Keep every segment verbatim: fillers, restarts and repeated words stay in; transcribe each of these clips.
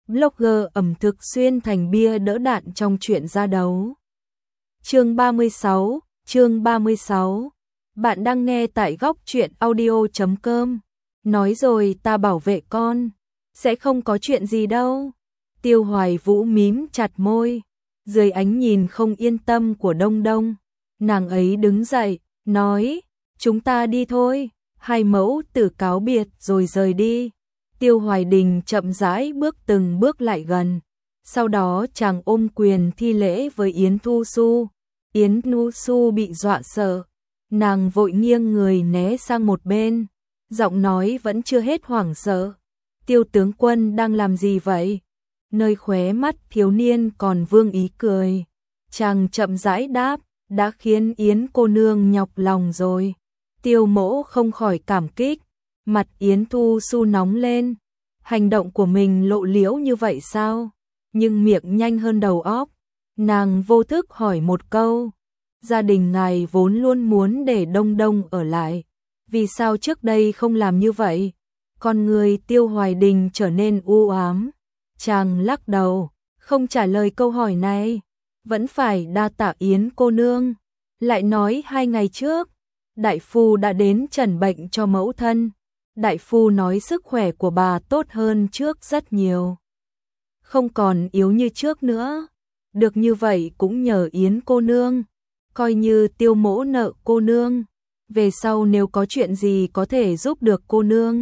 blogger ẩm thực xuyên thành bia đỡ đạn trong chuyện ra đấu. Chương ba mươi sáu, chương ba mươi sáu. Bạn đang nghe tại góc truyện audio chấm com. Nói rồi ta bảo vệ con, sẽ không có chuyện gì đâu. Tiêu Hoài Vũ mím chặt môi, dưới ánh nhìn không yên tâm của Đông Đông, nàng ấy đứng dậy, nói, chúng ta đi thôi. Hai mẫu tử cáo biệt rồi rời đi. Tiêu Hoài Đình chậm rãi bước từng bước lại gần. Sau đó chàng ôm quyền thi lễ với Yến Thu Xu. Yến Thu Xu bị dọa sợ, nàng vội nghiêng người né sang một bên, giọng nói vẫn chưa hết hoảng sợ. Tiêu tướng quân đang làm gì vậy? Nơi khóe mắt thiếu niên còn vương ý cười. Chàng chậm rãi đáp, đã khiến Yến cô nương nhọc lòng rồi. Tiêu mỗ không khỏi cảm kích. Mặt Yến Thu Xu nóng lên. Hành động của mình lộ liễu như vậy sao? Nhưng miệng nhanh hơn đầu óc. Nàng vô thức hỏi một câu. Gia đình ngài vốn luôn muốn để Đông Đông ở lại. Vì sao trước đây không làm như vậy? Con người Tiêu Hoài Đình trở nên u ám. Chàng lắc đầu, không trả lời câu hỏi này. Vẫn phải đa tạ Yến cô nương. Lại nói hai ngày trước, đại phu đã đến trần bệnh cho mẫu thân. Đại phu nói sức khỏe của bà tốt hơn trước rất nhiều. Không còn yếu như trước nữa. Được như vậy cũng nhờ Yến cô nương. Coi như Tiêu mỗ nợ cô nương. Về sau nếu có chuyện gì có thể giúp được cô nương,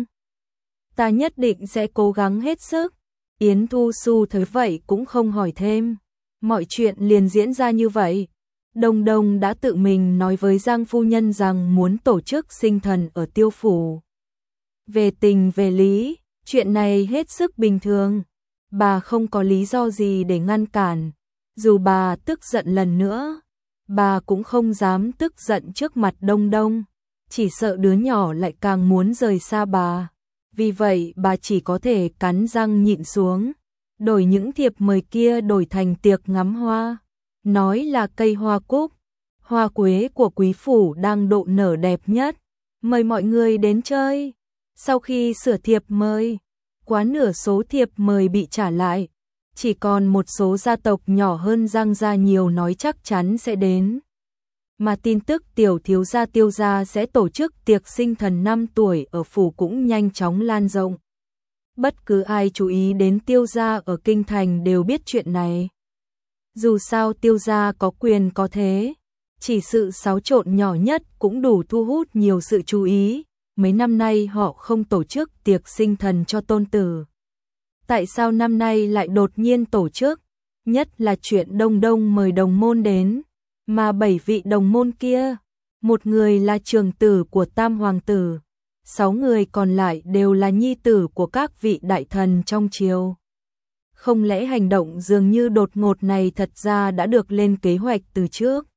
ta nhất định sẽ cố gắng hết sức. Yến Thu Xu thấy vậy cũng không hỏi thêm. Mọi chuyện liền diễn ra như vậy. Đông Đông đã tự mình nói với Giang phu nhân rằng muốn tổ chức sinh thần ở Tiêu phủ. Về tình về lý, chuyện này hết sức bình thường. Bà không có lý do gì để ngăn cản. Dù bà tức giận lần nữa, bà cũng không dám tức giận trước mặt Đông Đông. Chỉ sợ đứa nhỏ lại càng muốn rời xa bà. Vì vậy bà chỉ có thể cắn răng nhịn xuống. Đổi những thiệp mời kia đổi thành tiệc ngắm hoa. Nói là cây hoa cúc, hoa quế của quý phủ đang độ nở đẹp nhất. Mời mọi người đến chơi. Sau khi sửa thiệp mời, quá nửa số thiệp mời bị trả lại. Chỉ còn một số gia tộc nhỏ hơn Giang gia nhiều nói chắc chắn sẽ đến. Mà tin tức tiểu thiếu gia Tiêu gia sẽ tổ chức tiệc sinh thần năm tuổi ở phủ cũng nhanh chóng lan rộng. Bất cứ ai chú ý đến Tiêu gia ở kinh thành đều biết chuyện này. Dù sao Tiêu gia có quyền có thế, chỉ sự xáo trộn nhỏ nhất cũng đủ thu hút nhiều sự chú ý. Mấy năm nay họ không tổ chức tiệc sinh thần cho tôn tử. Tại sao năm nay lại đột nhiên tổ chức? Nhất là chuyện Đông Đông mời đồng môn đến. Mà bảy vị đồng môn kia, một người là trường tử của Tam Hoàng tử, sáu người còn lại đều là nhi tử của các vị đại thần trong triều. Không lẽ hành động dường như đột ngột này thật ra đã được lên kế hoạch từ trước?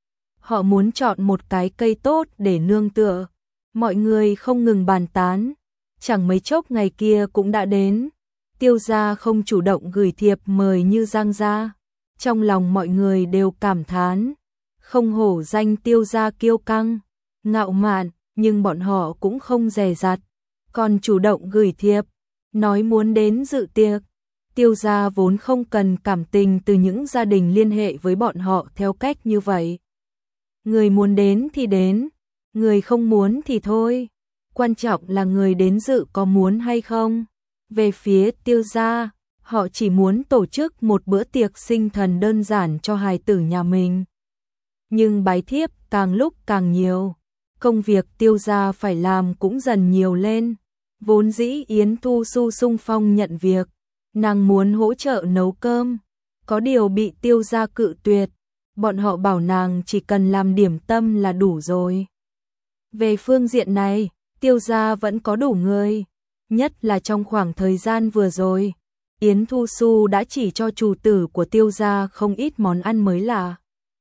Họ muốn chọn một cái cây tốt để nương tựa. Mọi người không ngừng bàn tán. Chẳng mấy chốc ngày kia cũng đã đến. Tiêu gia không chủ động gửi thiệp mời như Giang gia. Trong lòng mọi người đều cảm thán. Không hổ danh Tiêu gia kiêu căng, ngạo mạn, nhưng bọn họ cũng không dè dặt. Còn chủ động gửi thiệp, nói muốn đến dự tiệc. Tiêu gia vốn không cần cảm tình từ những gia đình liên hệ với bọn họ theo cách như vậy. Người muốn đến thì đến, người không muốn thì thôi. Quan trọng là người đến dự có muốn hay không. Về phía Tiêu gia, họ chỉ muốn tổ chức một bữa tiệc sinh thần đơn giản cho hài tử nhà mình. Nhưng bái thiếp càng lúc càng nhiều. Công việc Tiêu gia phải làm cũng dần nhiều lên. Vốn dĩ Yến Thu Xu xung phong nhận việc. Nàng muốn hỗ trợ nấu cơm. Có điều bị Tiêu gia cự tuyệt. Bọn họ bảo nàng chỉ cần làm điểm tâm là đủ rồi. Về phương diện này, Tiêu gia vẫn có đủ người. Nhất là trong khoảng thời gian vừa rồi, Yến Thu Xu đã chỉ cho chủ tử của Tiêu gia không ít món ăn mới lạ.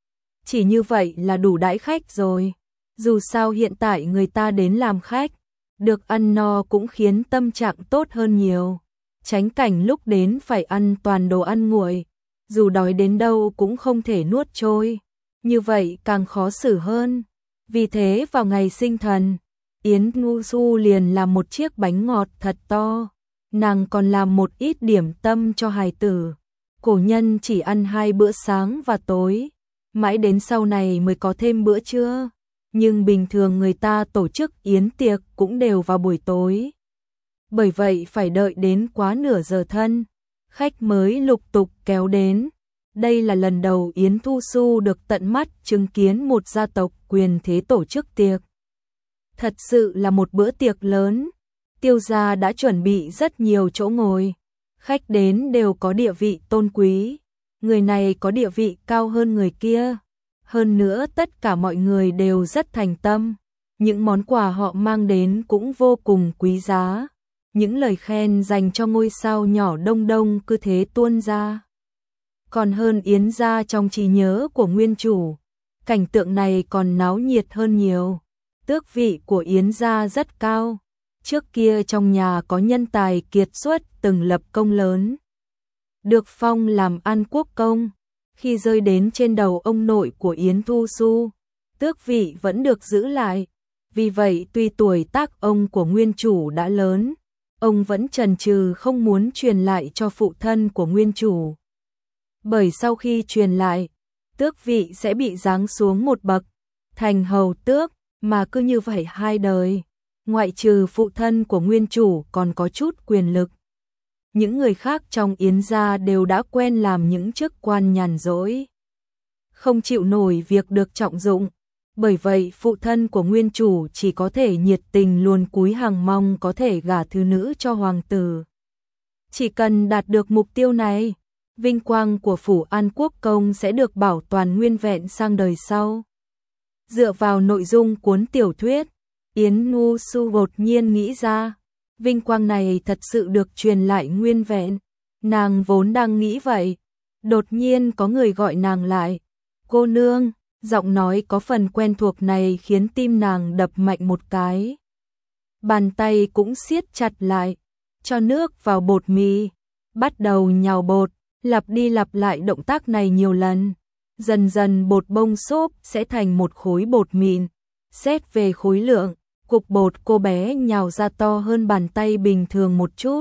Chỉ như vậy là đủ đãi khách rồi. Dù sao hiện tại người ta đến làm khách, được ăn no cũng khiến tâm trạng tốt hơn nhiều. Tránh cảnh lúc đến phải ăn toàn đồ ăn nguội, dù đói đến đâu cũng không thể nuốt trôi. Như vậy càng khó xử hơn. Vì thế vào ngày sinh thần, Yến Thu Xu liền làm một chiếc bánh ngọt thật to. nàng còn làm một ít điểm tâm cho hài tử. Cổ nhân chỉ ăn hai bữa sáng và tối, mãi đến sau này mới có thêm bữa trưa, nhưng bình thường người ta tổ chức yến tiệc cũng đều vào buổi tối. Bởi vậy phải đợi đến quá nửa giờ thân, khách mới lục tục kéo đến. Đây là lần đầu Yến Thu Xu được tận mắt chứng kiến một gia tộc quyền thế tổ chức tiệc. Thật sự là một bữa tiệc lớn. Tiêu gia đã chuẩn bị rất nhiều chỗ ngồi. Khách đến đều có địa vị tôn quý. Người này có địa vị cao hơn người kia. Hơn nữa tất cả mọi người đều rất thành tâm. Những món quà họ mang đến cũng vô cùng quý giá. Những lời khen dành cho ngôi sao nhỏ Đông Đông cứ thế tuôn ra. Còn hơn Yến gia trong trí nhớ của nguyên chủ. Cảnh tượng này còn náo nhiệt hơn nhiều. Tước vị của Yến gia rất cao. Trước kia trong nhà có nhân tài kiệt xuất từng lập công lớn. Được phong làm An Quốc công. Khi rơi đến trên đầu ông nội của Yến Thu Xu, tước vị vẫn được giữ lại. Vì vậy tuy tuổi tác ông của nguyên chủ đã lớn, ông vẫn chần chừ không muốn truyền lại cho phụ thân của nguyên chủ. Bởi sau khi truyền lại, tước vị sẽ bị giáng xuống một bậc, thành hầu tước, mà cứ như vậy hai đời, ngoại trừ phụ thân của nguyên chủ còn có chút quyền lực. Những người khác trong Yến gia đều đã quen làm những chức quan nhàn rỗi, không chịu nổi việc được trọng dụng. Bởi vậy phụ thân của nguyên chủ chỉ có thể nhiệt tình luồn cúi hàng mong có thể gả thứ nữ cho hoàng tử. Chỉ cần đạt được mục tiêu này, vinh quang của phủ An Quốc công sẽ được bảo toàn nguyên vẹn sang đời sau. Dựa vào nội dung cuốn tiểu thuyết, Yến Thu Xu đột nhiên nghĩ ra, vinh quang này thật sự được truyền lại nguyên vẹn. Nàng vốn đang nghĩ vậy, đột nhiên có người gọi nàng lại. Cô nương, giọng nói có phần quen thuộc này khiến tim nàng đập mạnh một cái. Bàn tay cũng siết chặt lại, cho nước vào bột mì, bắt đầu nhào bột, lặp đi lặp lại động tác này nhiều lần. Dần dần bột bông xốp sẽ thành một khối bột mịn. Xét về khối lượng, cục bột cô bé nhào ra to hơn bàn tay bình thường một chút.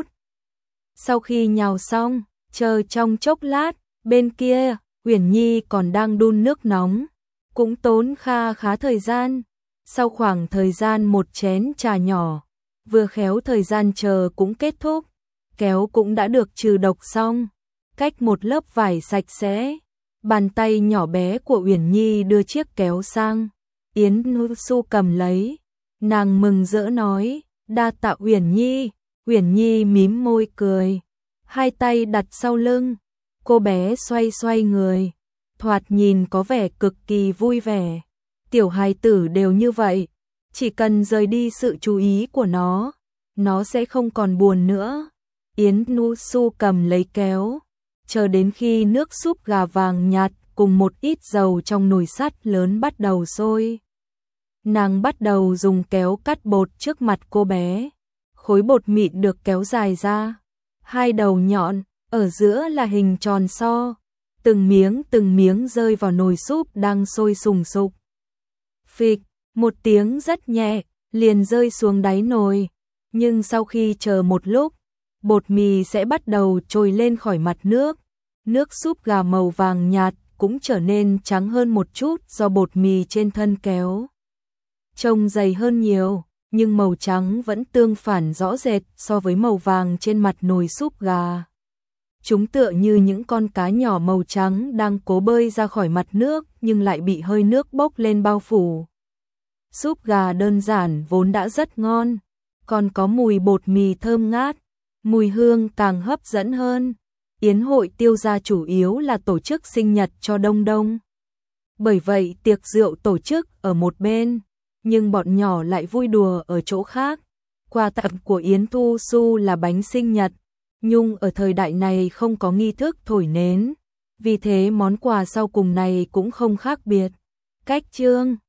Sau khi nhào xong, chờ trong chốc lát, bên kia, Uyển Nhi còn đang đun nước nóng, cũng tốn kha khá thời gian. Sau khoảng thời gian một chén trà nhỏ, vừa khéo thời gian chờ cũng kết thúc, kéo cũng đã được trừ độc xong. Cách một lớp vải sạch sẽ, bàn tay nhỏ bé của Uyển Nhi đưa chiếc kéo sang. Yến Thu Xu cầm lấy, nàng mừng rỡ nói, đa tạ Uyển Nhi. Uyển Nhi mím môi cười, hai tay đặt sau lưng, cô bé xoay xoay người, thoạt nhìn có vẻ cực kỳ vui vẻ. Tiểu hài tử đều như vậy, chỉ cần rời đi sự chú ý của nó, nó sẽ không còn buồn nữa. Yến Thu Xu cầm lấy kéo, chờ đến khi nước súp gà vàng nhạt cùng một ít dầu trong nồi sắt lớn bắt đầu sôi. Nàng bắt đầu dùng kéo cắt bột trước mặt cô bé. Khối bột mịn được kéo dài ra, hai đầu nhọn, ở giữa là hình tròn so. Từng miếng từng miếng rơi vào nồi súp đang sôi sùng sục. Phịch, một tiếng rất nhẹ, liền rơi xuống đáy nồi. Nhưng sau khi chờ một lúc, bột mì sẽ bắt đầu trồi lên khỏi mặt nước. Nước súp gà màu vàng nhạt cũng trở nên trắng hơn một chút do bột mì trên thân kéo. Trông dày hơn nhiều, nhưng màu trắng vẫn tương phản rõ rệt so với màu vàng trên mặt nồi súp gà. Chúng tựa như những con cá nhỏ màu trắng đang cố bơi ra khỏi mặt nước nhưng lại bị hơi nước bốc lên bao phủ. Súp gà đơn giản vốn đã rất ngon, còn có mùi bột mì thơm ngát, mùi hương càng hấp dẫn hơn. Yến hội Tiêu gia chủ yếu là tổ chức sinh nhật cho Đông Đông. Bởi vậy tiệc rượu tổ chức ở một bên, nhưng bọn nhỏ lại vui đùa ở chỗ khác. Quà tặng của Yến Thu Xu là bánh sinh nhật, nhưng ở thời đại này không có nghi thức thổi nến, vì thế món quà sau cùng này cũng không khác biệt. Cách chương